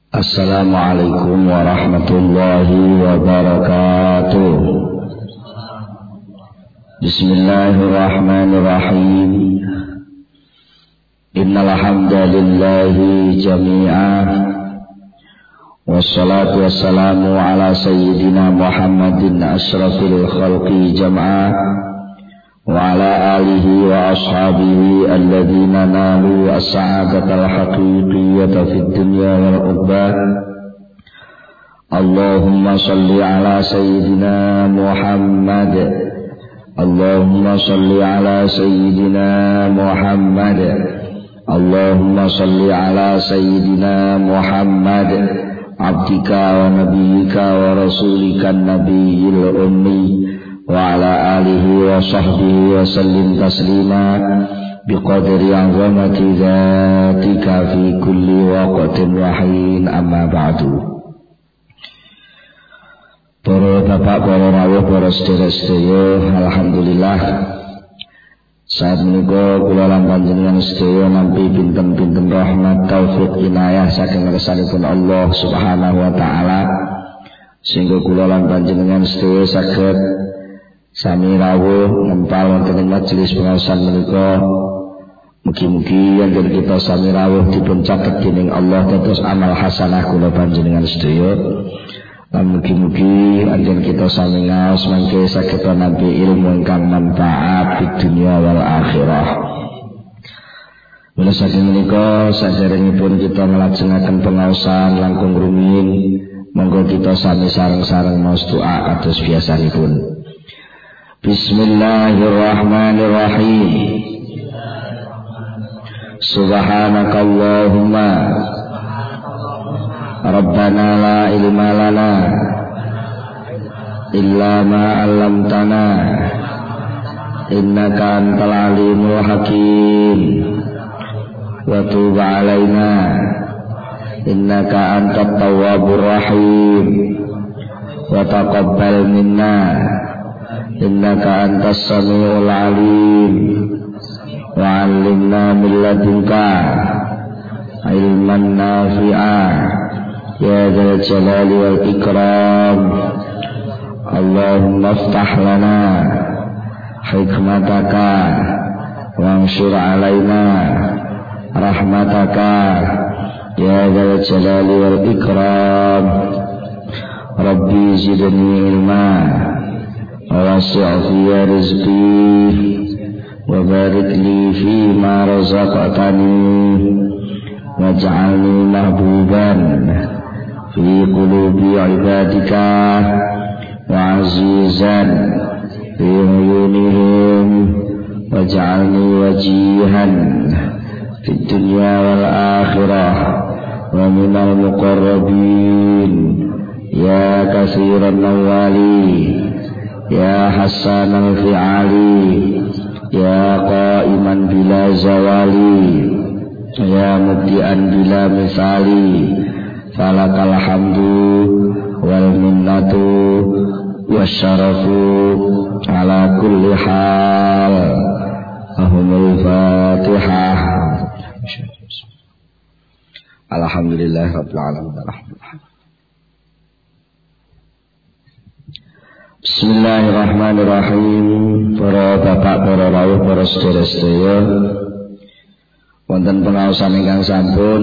Assalamualaikum warahmatullahi wabarakatuh. Bismillahirrahmanirrahim. Innal hamdalillahi jami'an. Wassalatu wassalamu ala sayyidina Muhammadin asyrafil khalqi jam'a wa ala alihi wa ashabihi alladhina nalu as-sa'adatal haqiqiyyata fid dunya wal ukhra. Allahumma salli ala sayyidina Muhammad. Allahumma salli ala sayyidina Muhammad. Allahumma salli ala sayyidina Muhammad abdika wa nabiyyika wa rasulika nabiyil ummi wa ala alihi wa sahbihi wa sallim taslima biqadri azamati dzatika fi kulli waqtin wa hin, amma ba'du. Para bapak, para rawuh, para sedherek-sedherek, alhamdulillah saat menika kula lan panjenengan sedaya nampi pinten-pinten rahmat taufik inayah saking ngersanipun Allah Subhanahu wa taala sehingga kula lan panjenengan sedaya saged sami rawuh ngempal wonten ing majelis pengaosan menika. Mugi-mugi yen kita sami rawuh dipun catet dening Allah dados amal hasanah kula panjenengan sedaya. Lan mugi-mugi anjen kita sami ngaos mangke saged nampi ilmu ingkang manfaat di dunia wal akhirah. Mula saking menika saderengipun kita nglajengaken pengaosan langkung rumiyin, monggo kita sami sareng-sareng maos doa kados biasanipun. Bismillahirrahmanirrahim. Subhanakallahumma Rabbana la ilma lana illa ma 'allamtana innaka antal alimul hakim wa tub 'alaina innaka antat tawwabur rahim wa taqabbal minna innaka antas samiul alim wa 'allimna min ladunka ilman nafi'a ya dzal jalali wal ikram. Allahumma iftah lana hikmataka wanshur 'alaina rahmataka ya dzal jalali wal ikram. Rabbi zidni ilma wasi' fi rizqi wa barik li fi ma razaqtani waj'alni mahbuban fi qulubi ibadika wa azizan fi uyunihim waj'alni wajihan fid dunya wal akhirah wa minal muqarrabin ya katsiran nawali ya hasanal fi'ali ya qa'iman bila zawali ya mubdi'an bila misali falakal hamdu wal minnatu wasyarafu ala kulli hal. Ahumul fatihah. Alhamdulillah rabbil alamin. Bismillahirrahmanirrahim. Para bapak, para rawuh, para sedherek-sedherek, wonten pengaosan ingkang sampun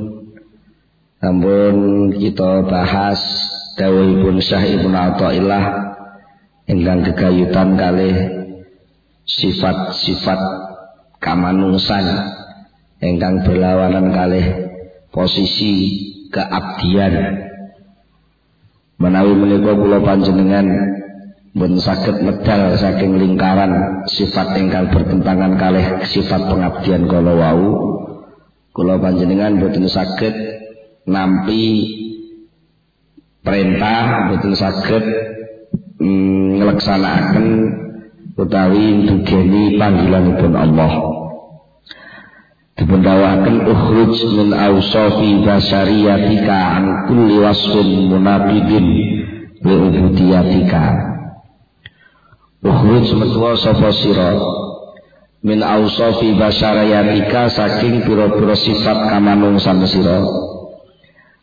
kita bahas dawuhipun Syekh Ibnu Athaillah ingkang gegayutan kalih sifat-sifat kamanungsan ingkang berlawanan kalih posisi keabdian. Menawi menika kula panjenengan pun saged medal saking lingkaran sifat ingkang bertentangan kalih sifat pengabdian kala wau, kula panjenengan boten saged nampi perintah, boten saged ngleksanakaken utawi ndugeni panggilanipun Allah. Dipun dawuhaken ukhruj min awsafi basyariyatika an kulli wasfin munaqidin li ubudiyatika. Ukhruj metuwa sapa sira min awsafi basyariyatika saking pira-pira sifat kamanungsan sira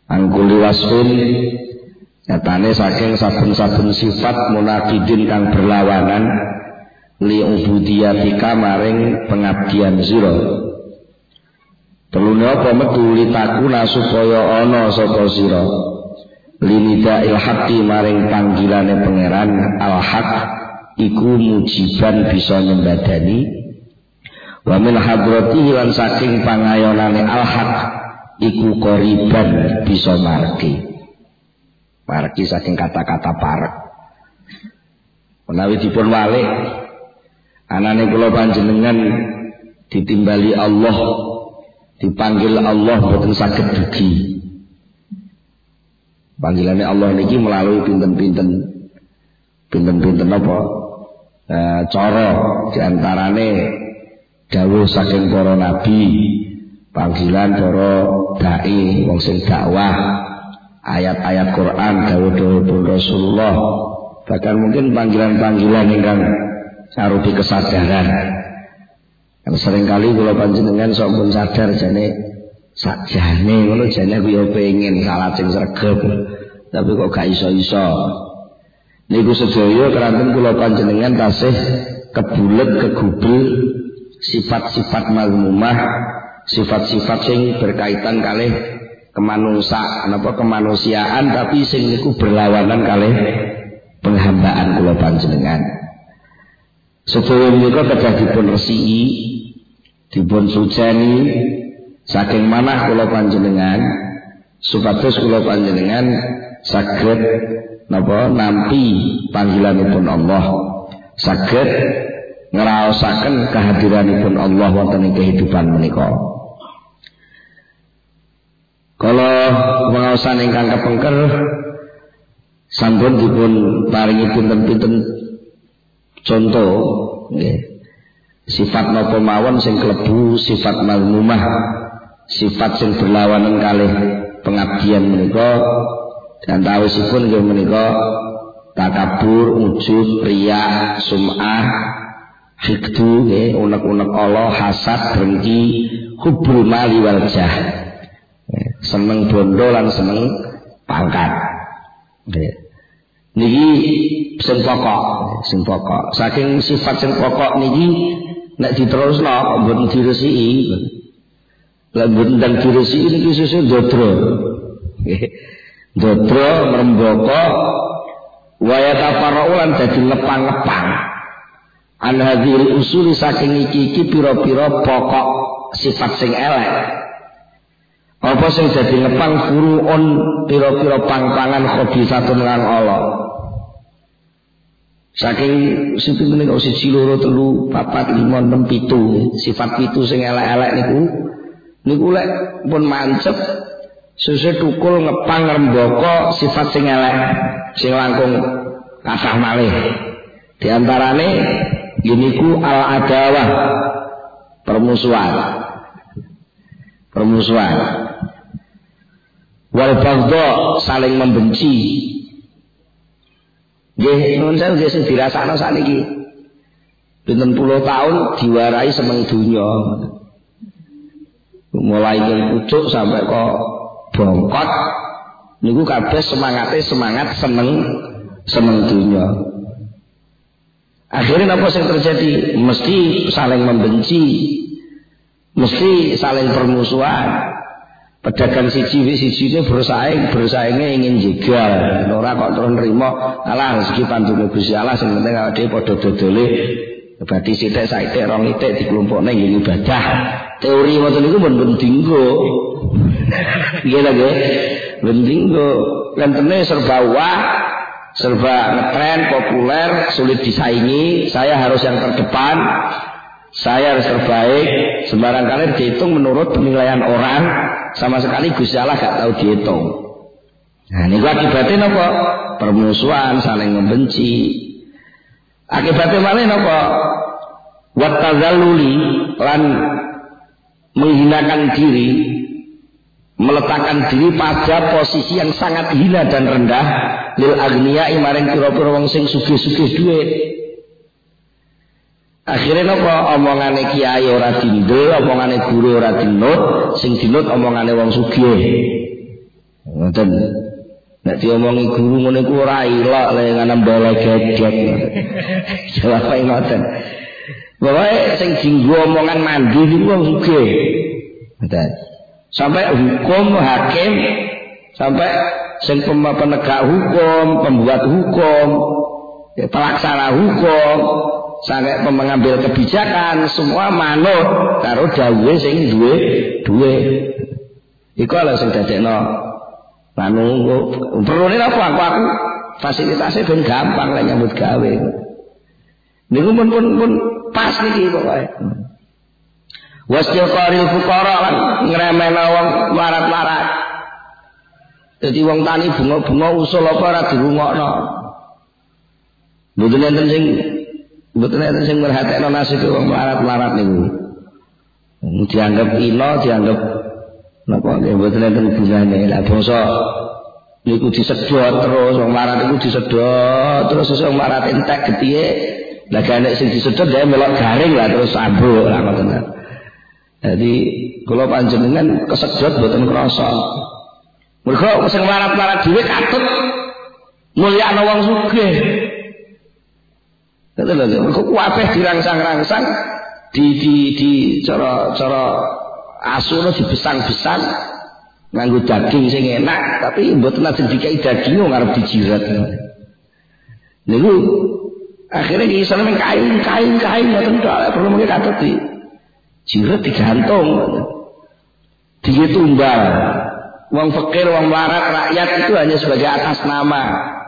angkuli wasfin nyatane saking saben-saben sifat munaqidin kang berlawanan li ubudiyatika maring pengabdian sira. Telune apa metu litakuna supaya ana sapa sira linidail haqqi maring panggilane pangeran al-haq iku mujiban bisa nyembadani wa min hadratihi lan saking pangayonane al-haq iku qoriban bisa marki saking kata-kata parek menawi dipun walik anane kula panjenengan ditimbali Allah dipanggil Allah boten saged dugi panggilannya Allah niki melalui pinten-pinten apa cara diantarane dawuh saking para nabi panggilan para dai wong sing dakwah ayat-ayat Quran dawuh-dawuh Rasulullah bahkan mungkin panggilan-panggilan ingkang sarupi kesadaran kan seringkali kula panjenengan sok pun sadar jane sakjane ngono jane aku ya pengen salat sing sregep tapi kok gak iso-iso niku sedaya keranten kula panjenengan tasih kebulet kegubel sifat-sifat mazmumah sifat-sifat sing berkaitan kalih kemanusiaan tapi sing niku berlawanan kalih penghambaan kula panjenengan sedaya menika kedah dipun resiki dipun sujani saking manah kula panjenengan supados kula panjenengan saged napa nampi panggilanipun Allah saged ngraosaken kehadiranipun Allah wonten ing kehidupan menika kala pengaosan ingkang kepengker sampun dipun paringi pinten-pinten contoh nggih sifat napa mawon sing klebu sifat mazmumah sifat sing berlawanan kalih pengabdian menika dan tawisipun nggih menika takabur, ujub, riya, sum'ah, hikdu nggih unek-unek Allah, hasad, dengki, hubul mali wal jah. Seneng bondo lan seneng pangkat. Nggih. Niki sing pokok. Saking sifat sing pokok niki nek diterusno mboten diresiki. Lah mboten dan diresiki niki susu ndodro. Ndodro ngrembaka wa yatafarra'u lan dadi ngepang-ngepang. An hadhil usuli saking iki pira-pira pokok sifat sing elek. Apa sing dadi ngepang furuun pira-pira pang-pangan khabisatun lan Allah. Saking situ menika 1 2 3 4 5 6 7 sifat 7 sing elek-elek niku lek pun mancep sesuk tukul ngepang rembaka sifat sing elek sing langkung kathah malih. Di antarane yuniku al-adawah permusuhan wal baghdha saling membenci. Nggih nuwun sewu nggih sing dirasakno sakniki pinten puluh tahun diwarai seneng dunya mulai ing pucuk sampai kok bongkot niku kabeh semangat seneng dunya. Akhirnya apa yang terjadi? Mesti saling membenci, mesti saling permusuhan. Pedagang siji ini bersaingnya ingin jegal. Ora kok terus nrimo, alah rezeki pantune Gusti Allah sing penting awake dhewe padha dodole. Berarti sithik saithik rong itik dikelompokne nggih ibadah. Teori ngoten niku ben dinggo. Nggih lho nggih. Ben dinggo. Lentene serba wah, serba ngetren, populer, sulit disaingi. Saya harus yang terdepan. Saya harus terbaik. Sembarang kali dihitung menurut penilaian orang. Sama sekali Gusti Allah gak tahu dihitung. Nah, niku akibatnya napa? Permusuhan, saling membenci. Akibatnya malah napa? Wa tazalluli lan menghinakan diri, meletakkan diri pada posisi yang sangat hina dan rendah lil agniya maring pira-pira wong sing sugih-sugih dhuwit. Akhirnya napa omongane kiai ora dindel, omongane guru ora dinut, sing dinut omongane wong sugih. Ngoten. Nek diomongi guru ngene ku ora ilok le nganem dole gedek. Jawabe ngoten. Pokoke sing dienggo omongan mandi niku wong sugih. Ngoten. Sampai hukum hakim, sampai sing penegak hukum, pembuat hukum, pelaksana hukum, sampai pengambil kebijakan semua manut karo dawuhe sing duwe. Iku lho sing dadekno anu perlu apa aku fasilitasnya ben gampang lek nyambut gawe. Niku pun pas niki pokoke. Wastilqaril fuqara lan ngremehna wong larat-larat. Dadi wong tani bunga-bunga usul apa ora dirungokno. Mboten enten sing merhatekno nasib wong larat-larat niku. Dianggap ino, dianggap napa nggih mboten enten gunane. Lah bangsa niku disedot terus wong larat niku disedot terus wong larat entek getihe. Lah nek sing disedot dhewe melok garing lah terus ambruk lah ngoten. Jadi kula panjenengan kesedot mboten krasa. Mergo sing larat-larat dhewe katut mulyakno wong sugih. Ngoten lho, mergo kabeh dirangsang-rangsang di cara asune dibesang-besang nganggo daging sing enak, tapi mboten ajeng dikai daging ngarep dijirat. Niku akhirnya di sana kain ngoten tok perlu mengki katut di jirat digantung, ditumbal. Wong fakir, wong larat, rakyat itu hanya sebagai atas nama.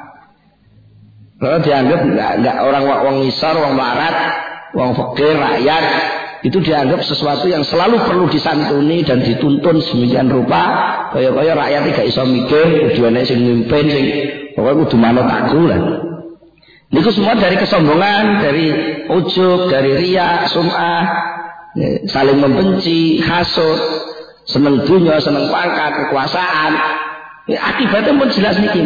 Kalau dianggap enggak orang wong misor, wong larat, wong fakir, rakyat itu dianggap sesuatu yang selalu perlu disantuni dan dituntun sedemikian rupa. Kaya rakyat tidak iso mikir, tujuane sing mimpin sing pokoke kudu manut aku lah. Niku semua dari kesombongan, dari ujub, dari riya, sum'ah, saling membenci, hasud, seneng dunya, seneng pangkat, kekuasaan. Akibatnya pun jelas niki.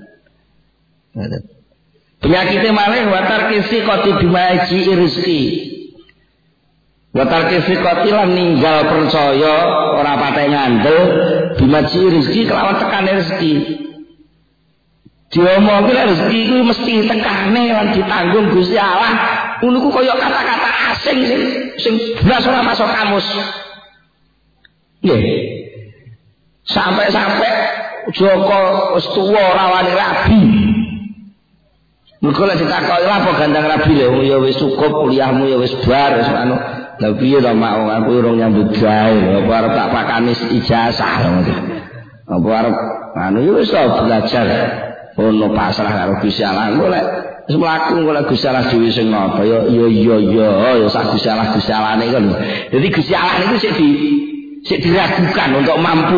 Penyakitnya malah watar kisi koti bimaji rizki. Watar kisi koti lan ninggal percaya ora patek ngandel bimaji rizki kelawan tekane rezeki. Diomong ki rezeki iku mesti tekane lan ditanggung Gusti Allah. Ngono ku kaya kata-kata asing sing blas ora masuk kamus. Nggih. Sampai Joko wis tuwa ora wani rabi. Mergo lek ditakoki lha apa gandang rabi lho ya wis cukup kuliahmu ya wis bar wis anu. Lah piye to mak wong aku urung nyambut gawe apa arep tak pakani ijazah ngono. Apa arep anu ya wis belajar. Ono pasrah karo Gusti Allah engko lek wis mlaku engko lek Gusti Allah dhewe sing napa ya ya sak Gusti Allah-ne kan. Dadi Gusti Allah niku sik diragukan untuk mampu.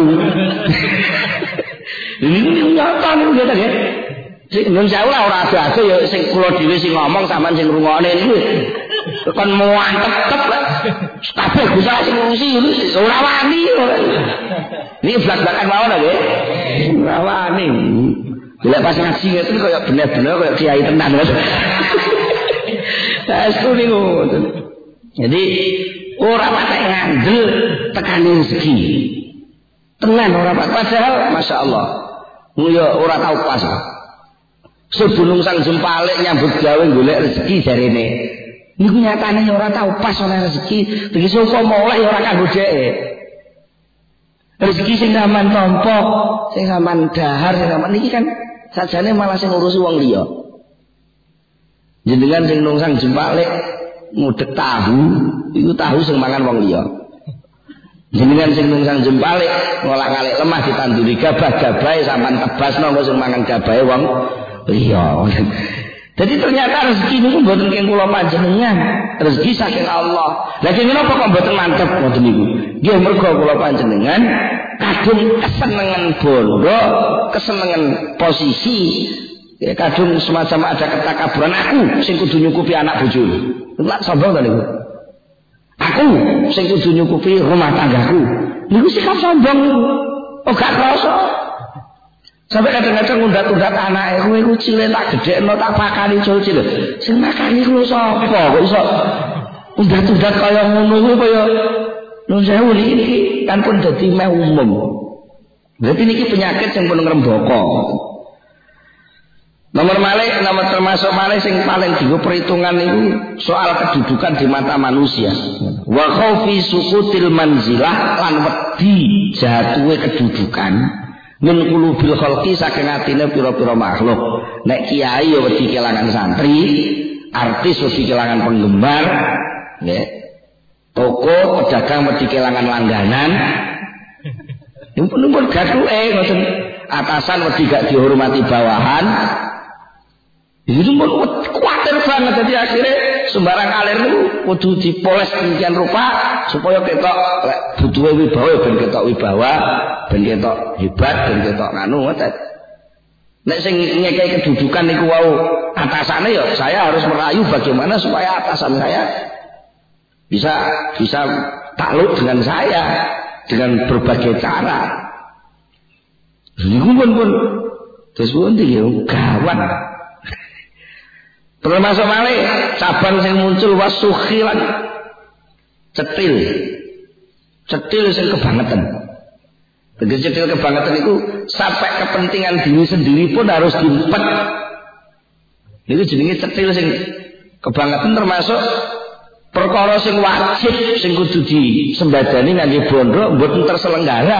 Ini nyata niku ngene nggih. Sing nun sewu ora ada ya sing kula dhewe sing ngomong sampean sing ngrungokne niku kon mantep kabeh Gusti Allah sing ngurusi ora wani. Niki blak-blakan mawon nggih. Ora wani. Bila pas ngaji itu kayak benar-benar kayak kiai tenan. Saestu niku. Jadi ora patek ngandel tekane rezeki. Tenan ora patek padahal masyaallah. Nguyo ora tau pas. Sebelum sang jempalik nyambut gawe golek rezeki jarene. Niku nyatane ora tau pas oleh rezeki. Tegese upama oleh ora kanggo dhek. Rezeki sing sampean tampa, sing sampean dahar, sing sampean niki kan sajane malah sing ngurusi wong liya. Jenengan sing nungsang jempalik ngudek tahu, iku tahu sing mangan wong liya. Jenengan sing nungsang jempalik ngolak-alik lemah ditanduri gabah-gabahe sampean tebasno sing mangan gabahe wong liya. Jadi ternyata rezeki niku mboten keng kula panjenengan, rezeki saking Allah. Lah kenapa kok mboten mantep ngoten niku? Nggih mergo kula panjenengan kadung kesenengan bondo, kesenengan posisi, ya kadung semacam ada ketakaburan aku sing kudu nyukupi anak bojo. Lak sombong to niku. Aku sing kudu nyukupi rumah tanggaku. Niku sikap sombong niku. Oh gak krasa. Sampai kadang-kadang undat-undat anake kowe iku cilik tak gedhekno tak pakani cilik. Sing makani ku sapa kok iso undat-undat kaya ngono kuwi kaya nun sewu niki kan pun dadi meh umum. Berarti niki penyakit yang pun ngrembaka. Nomor termasuk malih sing paling dienggo perhitungan itu soal kedudukan di mata manusia. Wa khaufi suqutil manzilah lan wedi jatuhe kedudukan min qulubil khalqi saking atine pira-pira makhluk. Nek kiai ya wedi kelangan santri, artis wedi kelangan penggemar, nggih. Toko pedagang wedi kelangan langganan. Numpun gathuke ngoten. Atasan wedi gak dihormati bawahan. Itu pun kuatir banget, jadi akhirnya sembarang alir itu kudu dipoles demikian rupa supaya ketok butuh wibawa, ben ketok wibawa, ben ketok hebat, ben ketok nganu ngoten. Nek sing ngekei kedudukan niku wau atasane ya saya harus merayu bagaimana supaya atasan saya bisa takluk dengan saya dengan berbagai cara. Niku pun terus pundi ya gawat. Termasuk malih cabang sing muncul wasukhilan cetil sing kebangetan. Begitu cetil kebangetan itu sampai kepentingan diri sendiri pun harus diempet. Itu jenenge cetil sing kebangetan, termasuk perkara sing wajib sing kudu disembadani ngangge bondo mboten terselenggara.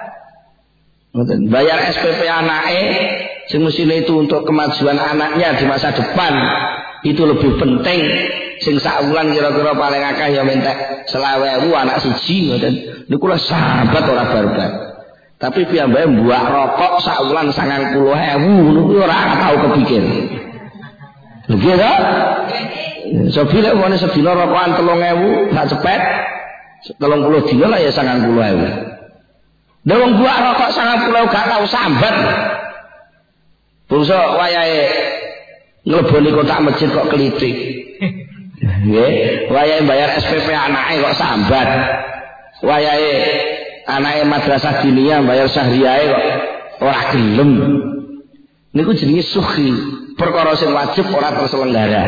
Bayar SPP anake sing mestine itu untuk kemajuan anaknya di masa depan itu lebih penting. Sing saulan kira-kira paling akeh ya mentek 20.000 anak siji ngoten. Niku lho sahabat ora barbar. Tapi piyambake mbuak rokok saulan 90.000 niku ora tau kepikir. Nggih ta? Sobile wong sedina rokokan 3.000 sak cepet 30 dina lah ya 90.000. Lah wong buak rokok 90 gak tau sambat. Bungsu wayahe ngleboni kotak masjid kok klitik. Nggih, wayahe bayar SPP anake kok sambat. Wayahe anake madrasah diniyah bayar syahriyahe kok ora gelem. Niku jenenge sukhi, perkara sing wajib ora terselenggara.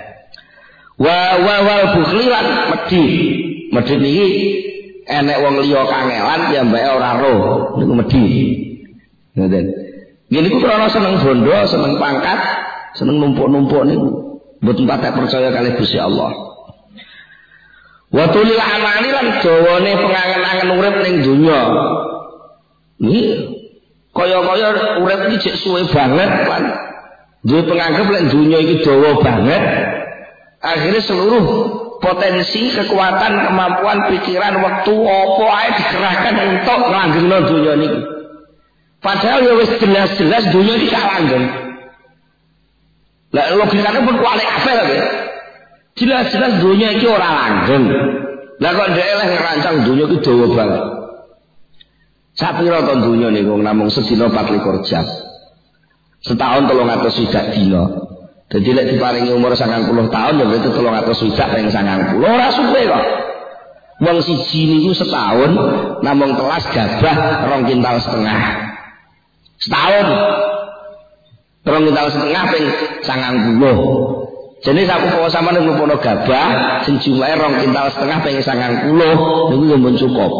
Wal bukhli lan medhi. Medhi niki enek wong liya kangelan piyambake ora roh, niku medhi. Ngoten. Nggih niku krana seneng bondo, seneng pangkat, seneng numpuk-numpuk niku. Mboten patek percaya kalih Gusti Allah. Wa tulil amali lan dawane pengangen-angen urip ning donya. Nggih. Kaya-kaya urip iki jek suwe banget lan duwe penganggep lek donya iki dawa banget. Akhirnya seluruh potensi, kekuatan, kemampuan, pikiran, waktu apa ae dikerahkan untuk nglanggengno donya niki. Padahal ya wis jelas-jelas donya iki gak langgeng. Lah logikane pun kualik kabeh lho. Jelas-jelas donya iki ora langgeng. Lah kok dhek eleh ngerancang donya iki dawa banget. Sapira to donya niku namung sedina 24 jam. Setahun 300 dina. Jadi lek diparingi umur 90 tahun ya berarti 300 ping 90. Ora suwe kok. Wong siji niku setahun namung telas gabah 2,5 kintal. Setahun 2,5 kintal ping 90. Jadi aku bawa sampean nglumpukno gabah sing jumlahe 2,5 kintal ping 90 niku yo mun cukup.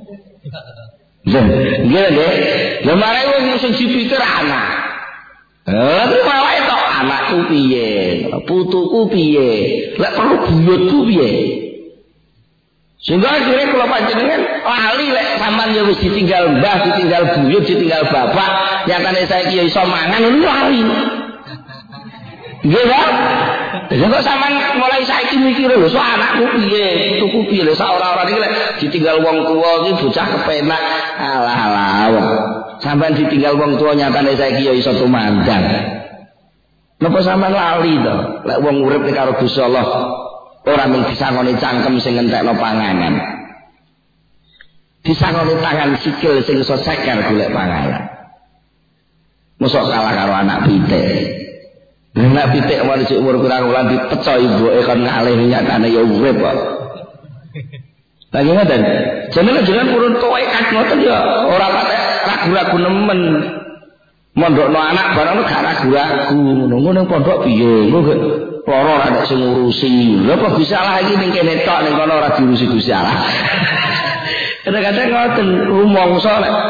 Nggih nggih. Lah mare wong sing dipikir anak. Terus malah itu anakku piye, putuku piye, lek perlu buyutku piye. Sehingga akhirnya kalau panjenengan lali lek sampean ya wis ditinggal mbah, ditinggal buyut, ditinggal bapak, nyatane saiki ya iso mangan ngono lali. Nggih, Pak. Jadi kok sampean mulai saiki mikir lho, so anakku piye, putuku piye, lho sak ora-ora iki lek ditinggal wong tuwa iki bocah kepenak. Alah-alah. Sampai ditinggal wong tua nyatane saiki ya iso tumandang. Napa sampean lali to? Lek wong urip nek karo Gusti Allah ora mung disangoni cangkem sing ngentekno panganan. Disangoni tangan sikil sing iso ceker golek panganan. Mosok kalah karo anak pitik. Anak pitik wis umur kurang wulan dipeco ibuke kon ngalih nyatane ya urip kok. Lagi ngoten. Jenengan purun kowe kat ngoten ya ora patek ragu-ragu nemen. Mondokno anak barang gak ragu-ragu. Ngono pondok piye? Engko lara ora sing ngurusi. Lha kok bisa lah iki ning kene tok ning kono ora diurusi Gusti Allah. Kadang-kadang ngoten rumangsa lek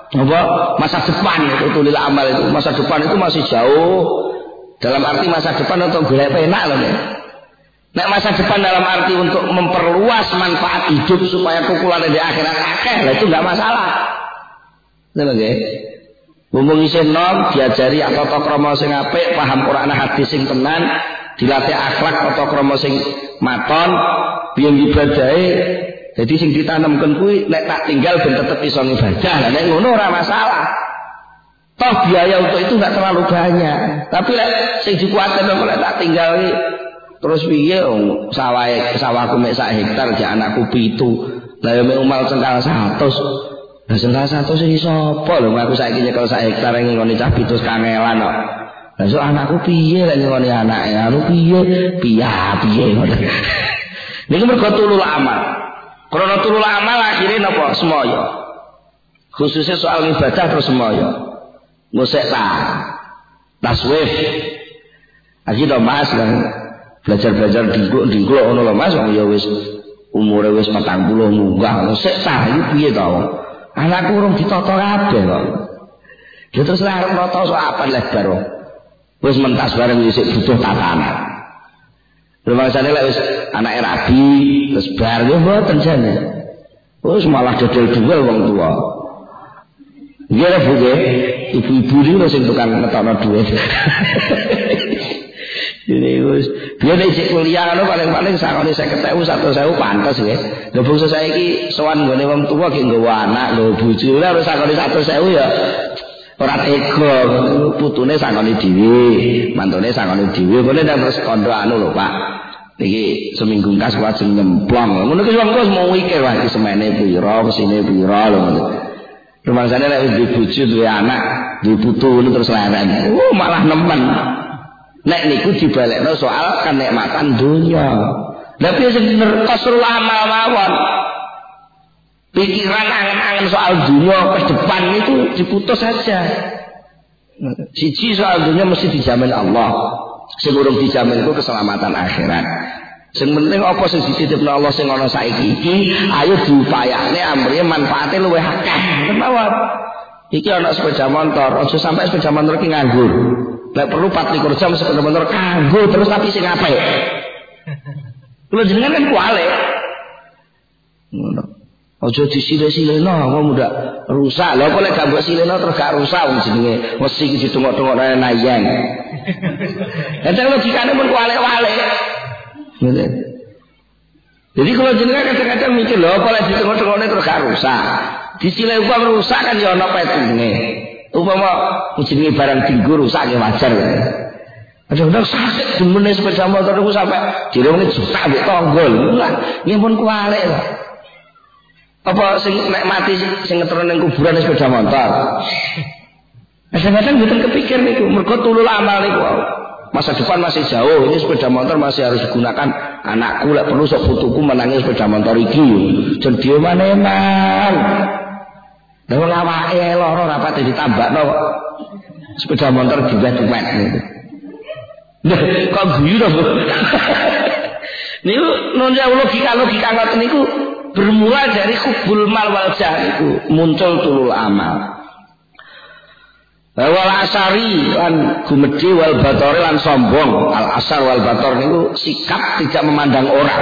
Apa masa depan itu tulil amal itu masa depan itu masih jauh. Dalam arti masa depan untuk golek penak loh ya. Nek masa depan dalam arti untuk memperluas manfaat hidup supaya tukulan di akhirat akeh lah itu enggak masalah. Betul nggih? Mumpung isih nom diajari tata krama sing apik, paham Quran hadis sing tenan, dilatih akhlak tata krama sing maton, biyen ibadahe jadi sing ditanamkan kuwi nek tak tinggal ben tetep iso ibadah. Lah nek ngono ora masalah. Toh biaya untuk itu enggak terlalu banyak. Tapi lek sing dikuatkan nek tak tinggal iki terus piye sawahku mek sak hektar jak anakku 7. Lah yo mek umal cengkal 100. Lah cengkal 100 iki sapa lho aku saiki nyekel sak hektar ning ngene cah 7 kangelan kok. Lah sok anakku piye lek ngene anake anu piye ngono. Niku mergo tulul amal. Krana tulul amal akhire napa semoyo. Khususnya soal ibadah terus semoyo. Musik taswif. Lagi do Mas kan belajar dingkluk ngono lho Mas wong ya wis umure wis 40 munggah ngono sik iki piye to anakku urung ditata kabeh kok ya terus arep nata sok apa lebar wis mentas bareng isih butuh tatanan rumangsane lek wis anake rabi terus bar yo mboten jane wis malah dodol duwel wong tuwa nggih Bu nggih ibu-ibu iki sing tukang ngetokno dhuwit. Ini wis biyen isih kuliah ngono paling-paling sakone 50.000 100.000 pantes nggih. Lha bangsa saiki sowan nggone wong tuwa ki nggawa anak lho bojo ora sakone 100.000 ya ora tega putune sakone dhewe, mantune sakone dhewe. Ngene terus kandha anu lho Pak. Niki seminggu kas wajeng nyemplong. Ngono ki wong terus mau mikir wae semene pira, kesine pira lho ngono. Rumangsane nek duwe bojo duwe anak, duwe putu terus leren. Malah nemen. Nek niku dibalekno soal kenikmatan dunia. Tapi sing nerkosrul amal mawon. Pikiran angen-angen soal dunia ke depan itu diputus saja. Siji soal dunia mesti dijamin Allah. Sing urung dijamin iku keselamatan akhirat. Sing penting apa sing dititipno Allah sing ana saiki iki, ayo diupayane amrih manfaate luwih akeh. Mawon. Iki ana sepeda motor, aja sampai sepeda motor iki nganggur. Lek perlu 24 jam sepeda motor kanggo terus tapi sing apik. Kulo jenengan kan kuale. Ngono. Aja disile-sileno wong ndak rusak. Lha kok lek gak mbok sileno terus gak rusak wong jenenge mesti iki ditungok-tungokno nayang. Enten logikane pun kuale-wale. Ngono. Jadi kalau jenengan kadang-kadang mikir lho kok lek ditungok-tungokne terus gak rusak. Disile uang rusak kan ya ana petune. Upama jenenge barang dinggo rusak ya wajar ya. Kadang-kadang sakit demene sepeda motor niku sampai direne juta mbek tonggol. Lah, nggih pun kualik kok. Apa sing nek mati sing ngeterone ning kuburan sepeda motor. Kadang-kadang mboten kepikir niku, mergo tulul amal niku. Masa depan masih jauh, ini sepeda motor masih harus digunakan. Anakku lek perlu sok putuku menangi sepeda motor iki. Jan dhewe maneman. Lah wong awake lara rapat ditambakno kok. Sepeda motor diwet-wet niku. Nah, kok guyu to, Bu? Niku nonja logika ngoten niku bermula dari hubul mal wal jah niku muncul tulul amal. Wal asari lan gumedhe wal batori lan sombong. Al asar wal bator niku sikap tidak memandang orang.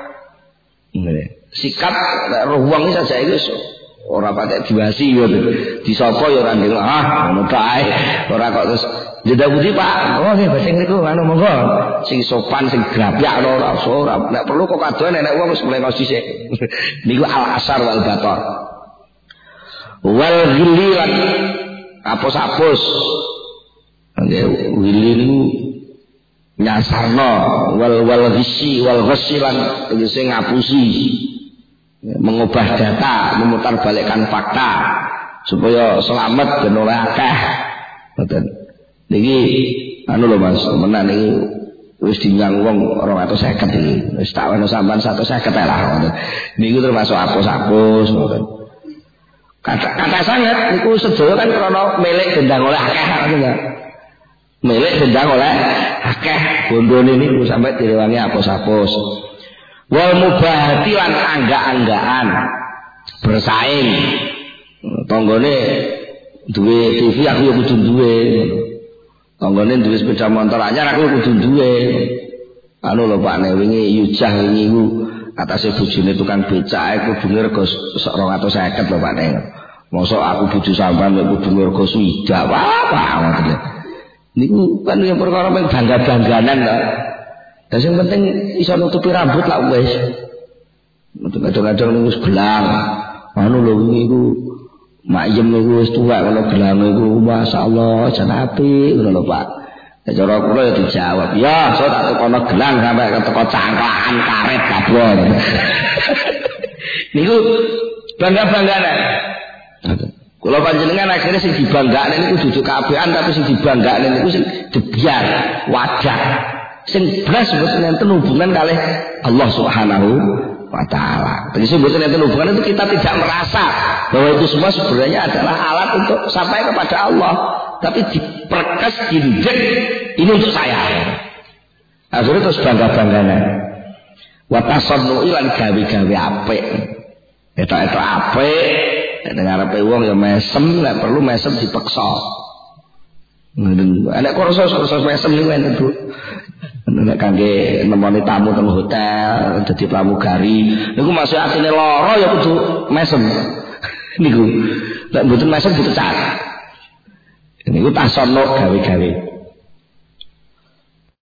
Sikap roh wong iki saja iku ora patek diwasi yo disapa yo ora ndelok ngono kae ora kok terus jendak budi Pak oh nggih sing niku anu monggo sing sopan sing grabyak ora nek perlu kok kadoan nek wong wis mulai ngos dhisik niku al asar wal bator wal ghilli lan apus-apus nggih ghilli niku nyasarno wal ghisi wal ghasilan tegese ngapusi mengubah data, memutarbalikkan fakta supaya selamat ben oleh akeh. Ngoten. Niki anu lho Mas, temenan iki wis dinyang wong 250 iki. Wis tak ono sampean 150 lah ngoten. Niku termasuk apus-apus ngoten. Kata sangat niku sedaya kan krana milik gendang oleh akeh ngoten ya. Milik gendang oleh akeh bondone niku sampai direwangi apus-apus. Wal mubahati lan angga-anggaan bersaing Tanggane duwe TV aku ya kudu duwe. Tanggane duwe sepeda motor anyar aku kudu duwe. Anu lho Pak nek wingi Yujah wingi ku atase bojone tukang becak kudune rega 250 lho Pak nek. Mosok aku bojo sampean nek kudune rega swidak apa ngoten. Niku kan yang perkara ping bangga-bangganan lho. Dan yang penting iso nutupi rambut lah wis. Kadang-kadang niku wis gelang. Anu lho wingi ku mayem niku wis tuwek kala gelang niku masyaallah jan apik ngono lho Pak. Nek cara kula ya dijawab, ya so tak tekono gelang sampai teko cangklakan karet kabeh. Niku bangga-bangganan. Kula panjenengan akhirnya sing dibanggakne niku dudu kabehan tapi sing dibanggakne niku sing debyar, wadah. Sing blas mboten enten hubungan kalih Allah Subhanahu wa taala. Jadi sing mboten enten hubungan itu kita tidak merasa bahwa itu semua sebenarnya adalah alat untuk sampai kepada Allah, tapi diperkes dididik ini untuk saya. Akhirnya terus bangga-bangganan. Wa tasannu lan gawe-gawe apik. Eta-eta apik. Nek ngarepe wong ya mesem, nek perlu mesem dipeksa. Nek kursus mesem niku enak, Bu. Nek kangge nemoni tamu teng hotel, dadi pramugari, niku masuk atine lara ya kudu mesem. Niku. Nek mboten mesem dipecat. Niku tasono gawe-gawe.